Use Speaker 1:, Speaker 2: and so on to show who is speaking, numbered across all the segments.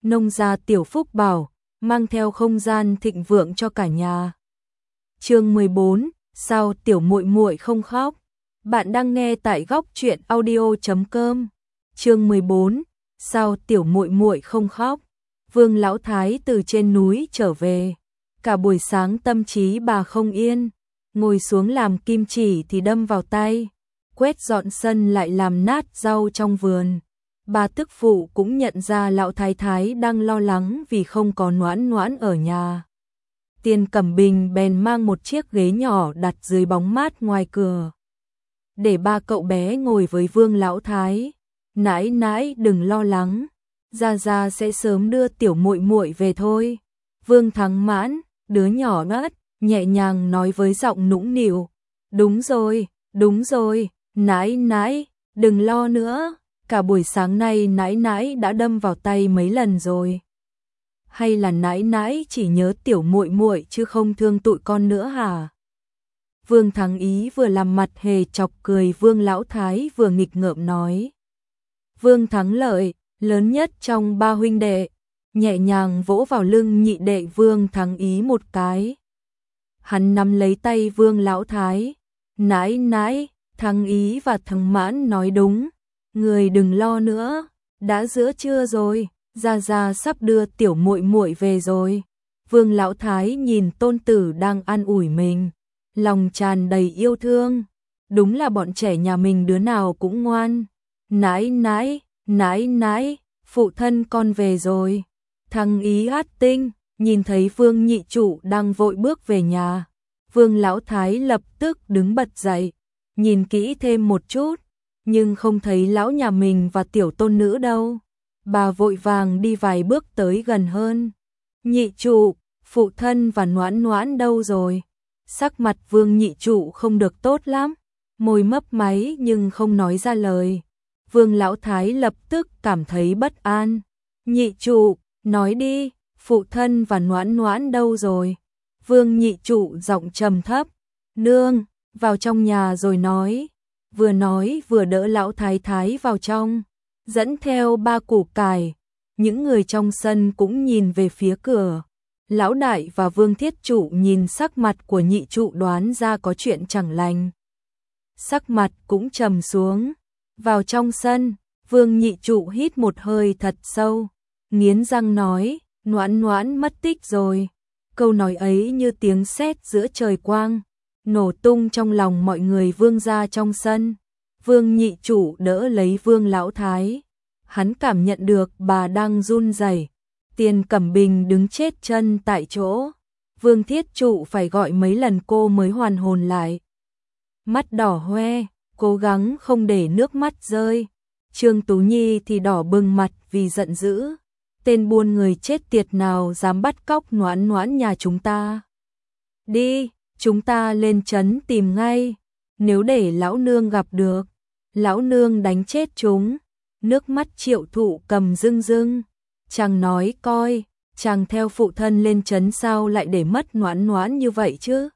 Speaker 1: nông gia tiểu phúc bảo, mang theo không gian thịnh vượng cho cả nhà. Chương 14, sao tiểu muội muội không khóc? Bạn đang nghe tại góc truyện audio.com. Chương 14, sao tiểu muội muội không khóc? Vương lão thái từ trên núi trở về, cả buổi sáng tâm trí bà không yên, ngồi xuống làm kim chỉ thì đâm vào tay, quét dọn sân lại làm nát rau trong vườn. Bà tức phụ cũng nhận ra lão thái thái đang lo lắng vì không có Noãn Noãn ở nhà. Tiền Cẩm Bình bèn mang một chiếc ghế nhỏ đặt dưới bóng mát ngoài cửa, để ba cậu bé ngồi với Vương lão thái. Nãi nãi đừng lo lắng, Gia Gia sẽ sớm đưa tiểu muội muội về thôi. Vương Thắng Mãn, đứa nhỏ ngất, nhẹ nhàng nói với giọng nũng nịu. Đúng rồi, nãi nãi, đừng lo nữa, cả buổi sáng nay nãi nãi đã đâm vào tay mấy lần rồi. Hay là nãi nãi chỉ nhớ tiểu muội muội chứ không thương tụi con nữa hả? Vương Thắng Ý vừa làm mặt hề chọc cười Vương lão thái vừa nghịch ngợm nói. Vương Thắng Lợi, lớn nhất trong ba huynh đệ, nhẹ nhàng vỗ vào lưng nhị đệ Vương Thắng Ý một cái. Hắn nắm lấy tay Vương lão thái. Nãi nãi, Thắng Ý và Thắng Mãn nói đúng, người đừng lo nữa, đã giữa trưa rồi, Gia Gia sắp đưa tiểu muội muội về rồi. Vương lão thái nhìn tôn tử đang an ủi mình, lòng tràn đầy yêu thương. Đúng là bọn trẻ nhà mình đứa nào cũng ngoan. Nãi nãi, phụ thân con về rồi. Thắng Ý hát tinh, nhìn thấy Vương nhị trụ đang vội bước về nhà. Vương lão thái lập tức đứng bật dậy, nhìn kỹ thêm một chút, nhưng không thấy lão nhà mình và tiểu tôn nữ đâu. Bà vội vàng đi vài bước tới gần hơn. Nhị trụ, phụ thân và Noãn Noãn đâu rồi? Sắc mặt Vương nhị trụ không được tốt lắm, môi mấp máy nhưng không nói ra lời. Vương lão thái lập tức cảm thấy bất an. Nhị trụ, nói đi, phụ thân và Noãn Noãn đâu rồi? Vương nhị trụ giọng trầm thấp. Nương, vào trong nhà rồi nói. Nói vừa đỡ lão thái thái vào trong, dẫn theo ba củ cải. Những người trong sân cũng nhìn về phía cửa. Lão đại và Vương thiết trụ nhìn sắc mặt của nhị trụ đoán ra có chuyện chẳng lành. Sắc mặt cũng trầm xuống. Vào trong sân, Vương nhị trụ hít một hơi thật sâu, nghiến răng nói, Noãn Noãn mất tích rồi. Câu nói ấy như tiếng sét giữa trời quang, nổ tung trong lòng mọi người Vương gia trong sân. Vương nhị trụ đỡ lấy Vương lão thái. Hắn cảm nhận được bà đang run rẩy. Tiền Cẩm Bình đứng chết chân tại chỗ. Vương thiết trụ phải gọi mấy lần cô mới hoàn hồn lại. Mắt đỏ hoe, cố gắng không để nước mắt rơi. Trương Tú Nhi thì đỏ bừng mặt vì giận dữ. Tên buôn người chết tiệt nào dám bắt cóc Noãn Noãn nhà chúng ta? Đi, chúng ta lên trấn tìm ngay. Nếu để lão nương gặp được, lão nương đánh chết chúng. Nước mắt Triệu Thụ cầm rưng rưng. Chàng nói coi, chàng theo phụ thân lên trấn sao lại để mất Noãn Noãn như vậy chứ?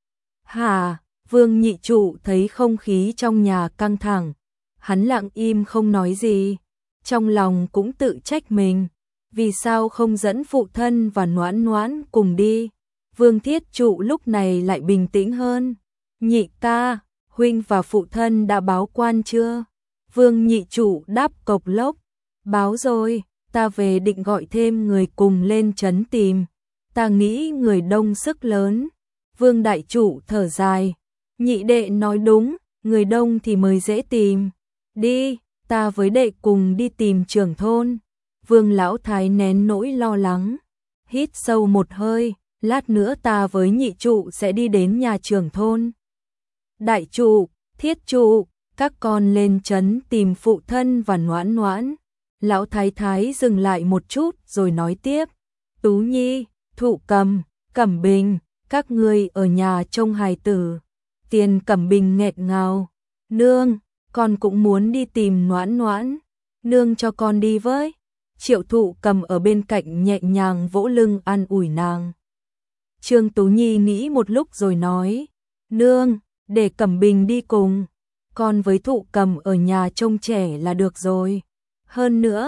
Speaker 1: Hả? Vương nhị trụ thấy không khí trong nhà căng thẳng. Hắn lặng im không nói gì. Trong lòng cũng tự trách mình. Vì sao không dẫn phụ thân và Noãn Noãn cùng đi? Vương thiết trụ lúc này lại bình tĩnh hơn. Nhị ca, huynh và phụ thân đã báo quan chưa? Vương nhị trụ đáp cộc lốc. Báo rồi, ta về định gọi thêm người cùng lên trấn tìm. Ta nghĩ người đông sức lớn. Vương đại trụ thở dài. Nhị đệ nói đúng, người đông thì mới dễ tìm. Đi, ta với đệ cùng đi tìm trưởng thôn. Vương lão thái nén nỗi lo lắng, hít sâu một hơi, lát nữa ta với nhị trụ sẽ đi đến nhà trưởng thôn. Đại trụ, thiết trụ, các con lên trấn tìm phụ thân và Noãn Noãn. Lão thái thái dừng lại một chút rồi nói tiếp. Tú Nhi, Thụ Cầm, Cẩm Bình, các ngươi ở nhà trông hài tử. Tiền Cẩm Bình nghẹn ngào. Nương, con cũng muốn đi tìm Noãn Noãn. Nương cho con đi với. Triệu Thụ Cầm ở bên cạnh nhẹ nhàng vỗ lưng an ủi nàng. Trương Tú Nhi nghĩ một lúc rồi nói. Nương, để Cẩm Bình đi cùng. Con với Thụ Cầm ở nhà trông trẻ là được rồi. Hơn nữa,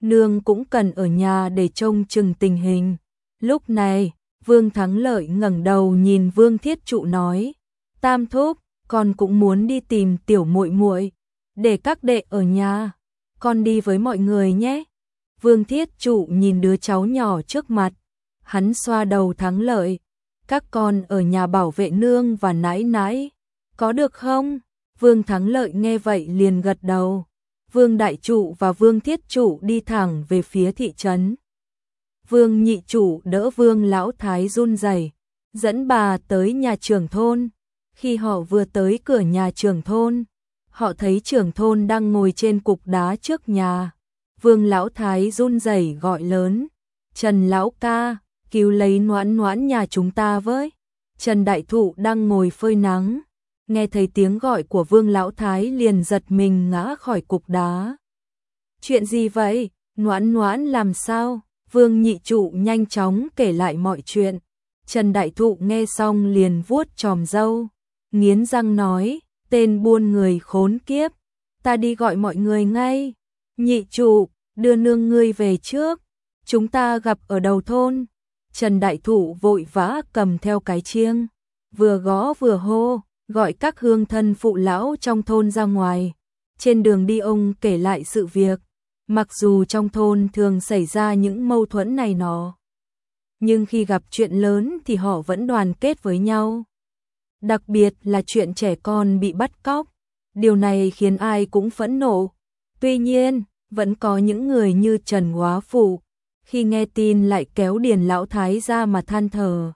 Speaker 1: nương cũng cần ở nhà để trông chừng tình hình. Lúc này, Vương Thắng Lợi ngẩng đầu nhìn Vương Thiết Trụ nói, Tam thúc, con cũng muốn đi tìm tiểu muội muội, để các đệ ở nhà, con đi với mọi người nhé. Vương Thiết Trụ nhìn đứa cháu nhỏ trước mặt, hắn xoa đầu Thắng Lợi, các con ở nhà bảo vệ nương và nãi nãi, có được không? Vương Thắng Lợi nghe vậy liền gật đầu. Vương Đại Trụ và Vương Thiết Trụ đi thẳng về phía thị trấn. Vương Nhị Trụ đỡ Vương Lão Thái run rẩy, dẫn bà tới nhà trưởng thôn. Khi họ vừa tới cửa nhà trưởng thôn, họ thấy trưởng thôn đang ngồi trên cục đá trước nhà. Vương Lão Thái run rẩy gọi lớn, Trần Lão ca, cứu lấy Noãn Noãn nhà chúng ta với. Trần Đại Thụ đang ngồi phơi nắng, nghe thấy tiếng gọi của Vương Lão Thái liền giật mình ngã khỏi cục đá. Chuyện gì vậy? Noãn Noãn làm sao? Vương Nhị Trụ nhanh chóng kể lại mọi chuyện. Trần Đại Thụ nghe xong liền vuốt chòm râu, nghiến răng nói, tên buôn người khốn kiếp, ta đi gọi mọi người ngay. Nhị Trụ, đưa nương ngươi về trước, chúng ta gặp ở đầu thôn. Trần Đại Thụ vội vã cầm theo cái chiêng, vừa gõ vừa hô, gọi các hương thân phụ lão trong thôn ra ngoài. Trên đường đi ông kể lại sự việc, mặc dù trong thôn thường xảy ra những mâu thuẫn này nọ, nhưng khi gặp chuyện lớn thì họ vẫn đoàn kết với nhau. Đặc biệt là chuyện trẻ con bị bắt cóc, điều này khiến ai cũng phẫn nộ. Tuy nhiên, vẫn có những người như Trần Hóa Phụ, khi nghe tin lại kéo Điền Lão Thái ra mà than thở.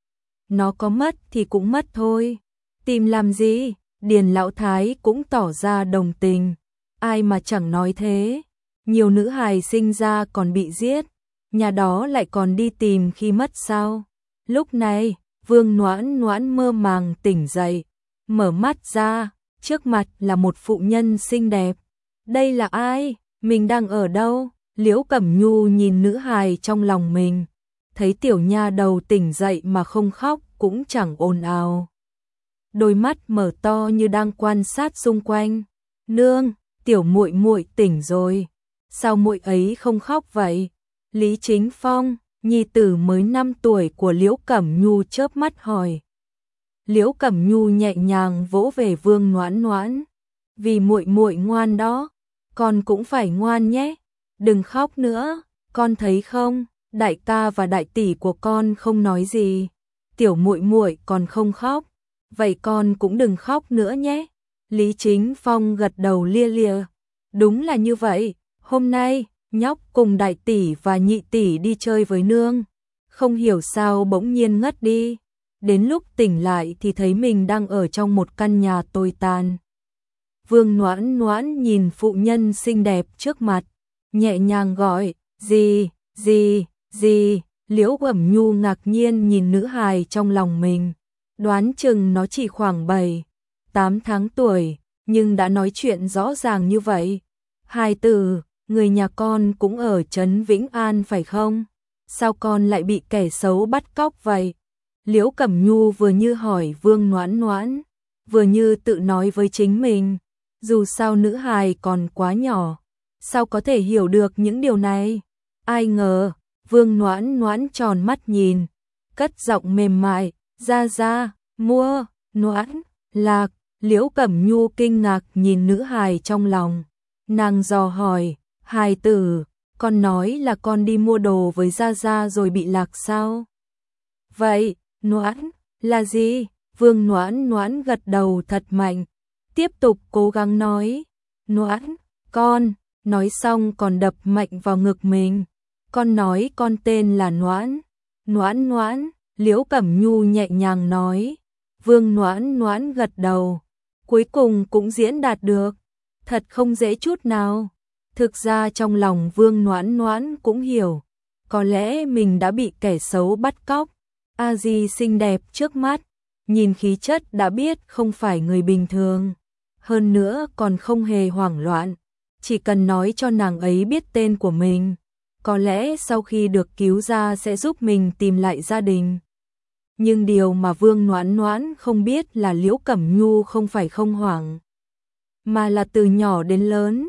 Speaker 1: Nó có mất thì cũng mất thôi, tìm làm gì? Điền Lão Thái cũng tỏ ra đồng tình, ai mà chẳng nói thế. Nhiều nữ hài sinh ra còn bị giết, nhà đó lại còn đi tìm khi mất sao? Lúc này, Vương Noãn Noãn mơ màng tỉnh dậy, mở mắt ra, trước mặt là một phụ nhân xinh đẹp. Đây là ai? Mình đang ở đâu? Liễu Cẩm Nhu nhìn nữ hài trong lòng mình, thấy tiểu nha đầu tỉnh dậy mà không khóc cũng chẳng ồn ào. Đôi mắt mở to như đang quan sát xung quanh. Nương, tiểu muội muội tỉnh rồi. Sao muội ấy không khóc vậy? Lý Chính Phong, nhi tử mới 5 tuổi của Liễu Cẩm Nhu chớp mắt hỏi. Liễu Cẩm Nhu nhẹ nhàng vỗ về Vương Noãn Noãn, vì muội muội ngoan đó, con cũng phải ngoan nhé. Đừng khóc nữa, con thấy không, đại ca và đại tỷ của con không nói gì, tiểu muội muội còn không khóc, vậy con cũng đừng khóc nữa nhé. Lý Chính Phong gật đầu lia lịa, đúng là như vậy, hôm nay nhóc cùng đại tỷ và nhị tỷ đi chơi với nương, không hiểu sao bỗng nhiên ngất đi, đến lúc tỉnh lại thì thấy mình đang ở trong một căn nhà tồi tàn. Vương Noãn Noãn nhìn phụ nhân xinh đẹp trước mặt, nhẹ nhàng gọi, gì, Liễu Cẩm Nhu ngạc nhiên nhìn nữ hài trong lòng mình, đoán chừng nó chỉ khoảng 7-8 tháng tuổi, nhưng đã nói chuyện rõ ràng như vậy. Hài tử, người nhà con cũng ở trấn Vĩnh An phải không? Sao con lại bị kẻ xấu bắt cóc vậy? Liễu Cẩm Nhu vừa như hỏi Vương Noãn Noãn, vừa như tự nói với chính mình, dù sao nữ hài còn quá nhỏ, sao có thể hiểu được những điều này? Ai ngờ, Vương Noãn Noãn tròn mắt nhìn, cất giọng mềm mại, ra, mua, Noãn, Lạc. Liễu Cẩm Nhu kinh ngạc nhìn nữ hài trong lòng, nàng dò hỏi, hài tử, con nói là con đi mua đồ với Gia rồi bị lạc sao? Vậy, Noãn, là gì? Vương Noãn Noãn gật đầu thật mạnh, tiếp tục cố gắng nói, Noãn, con, nói xong còn đập mạnh vào ngực mình, con nói con tên là Noãn, Noãn, Liễu Cẩm Nhu nhẹ nhàng nói. Vương Noãn Noãn gật đầu, cuối cùng cũng diễn đạt được, thật không dễ chút nào. Thực ra trong lòng Vương Noãn Noãn cũng hiểu, có lẽ mình đã bị kẻ xấu bắt cóc. A Di xinh đẹp trước mắt, nhìn khí chất đã biết không phải người bình thường, hơn nữa còn không hề hoảng loạn, chỉ cần nói cho nàng ấy biết tên của mình, có lẽ sau khi được cứu ra sẽ giúp mình tìm lại gia đình. Nhưng điều mà Vương Noãn Noãn không biết là Liễu Cẩm Nhu không phải không hoảng, mà là từ nhỏ đến lớn,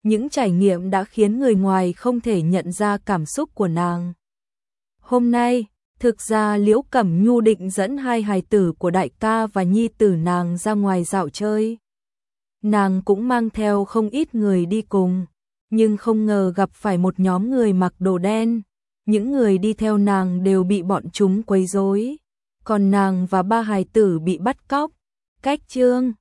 Speaker 1: Những trải nghiệm đã khiến người ngoài không thể nhận ra cảm xúc của nàng. Hôm nay, thực ra Liễu Cẩm Nhu định dẫn hai hài tử của đại ca và nhi tử nàng ra ngoài dạo chơi. Nàng cũng mang theo không ít người đi cùng, nhưng không ngờ gặp phải một nhóm người mặc đồ đen. Những người đi theo nàng đều bị bọn chúng quấy rối, còn nàng và ba hài tử bị bắt cóc. Cách chương